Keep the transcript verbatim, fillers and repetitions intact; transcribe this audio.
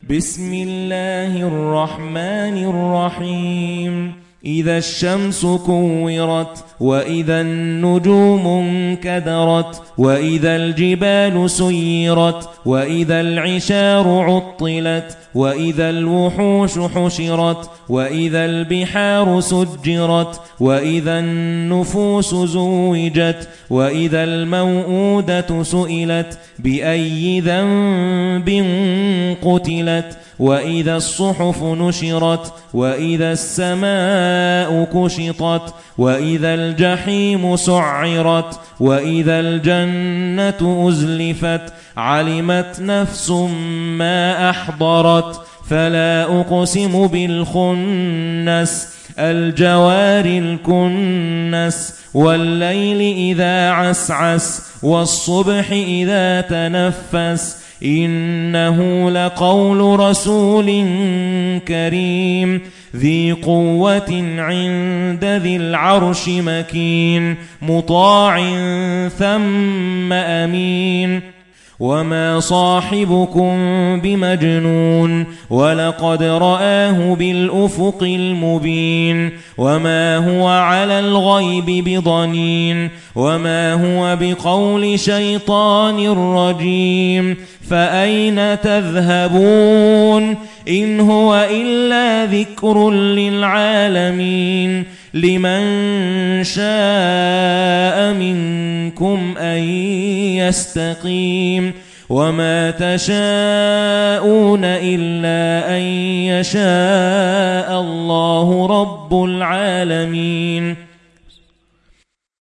بسم الله الرحمن الرحيم إذا الشمس كورت وإذا النجوم انكدرت وإذا الجبال سيرت وإذا العشار عطلت وإذا الوحوش حشرت وإذا البحار سجرت وإذا النفوس زوجت وإذا الموءودة سئلت بأي ذنب قتلت وإذا الصحف نشرت وإذا السماء كشطت وإذا الجحيم سعرت وإذا الجنة أزلفت علمت نفس ما أحضرت فلا أقسم بالخنس الجوار الكنس والليل إذا عسعس والصبح إذا تنفس إنه لقول رسول كريم ذي قوة عند ذي العرش مكين مطاع ثم أمين وما صاحبكم بمجنون ولقد رآه بالأفق المبين وما هو على الغيب بضنين وما هو بقول شيطان رجيم فأين تذهبون إن هو إلا ذكر للعالمين لمن شاء منكم أن يستقيم وما تشاءون إلا أن يشاء الله رب العالمين